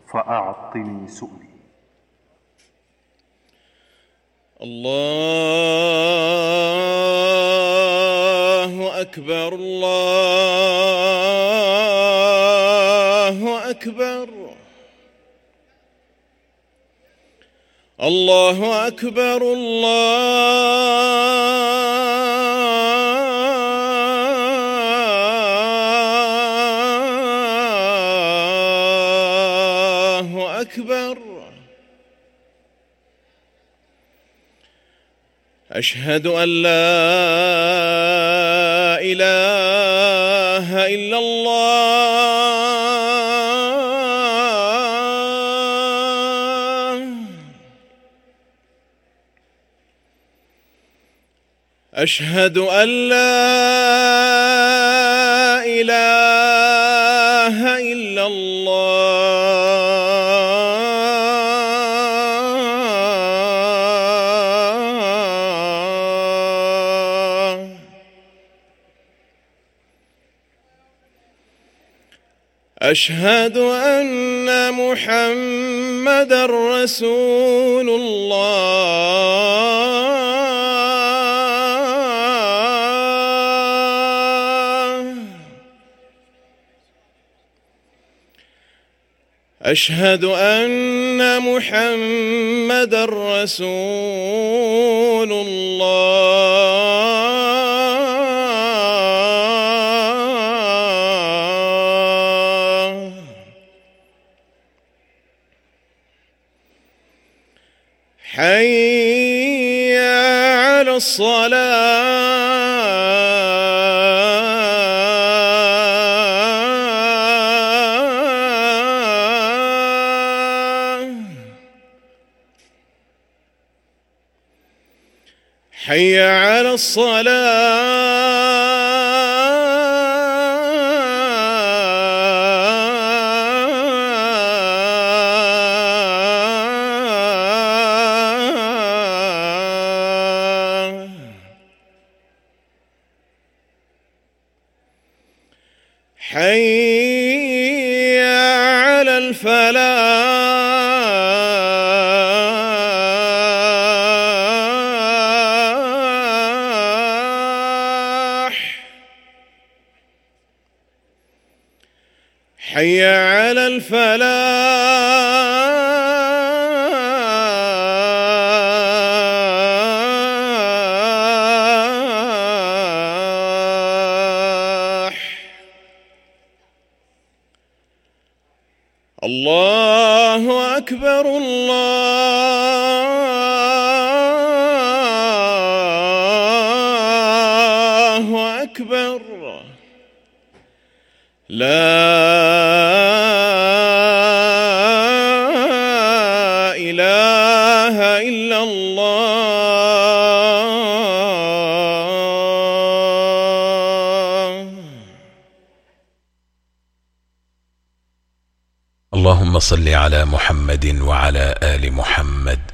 فأعطني سؤلي. الله أكبر الله أكبر الله أكبر الله أكبر. أشهد أن لا إله إلا الله. أشهد أن لا إله إلا الله. أشهد أن محمدًا رسول الله. أشهد أن محمدًا رسول الله. حي على الصلاة. حي على الصلاة. حي على الفلاح. حي على الفلاح. الله أكبر الله أكبر. لا إله إلا الله. اللهم صل على محمد وعلى آل محمد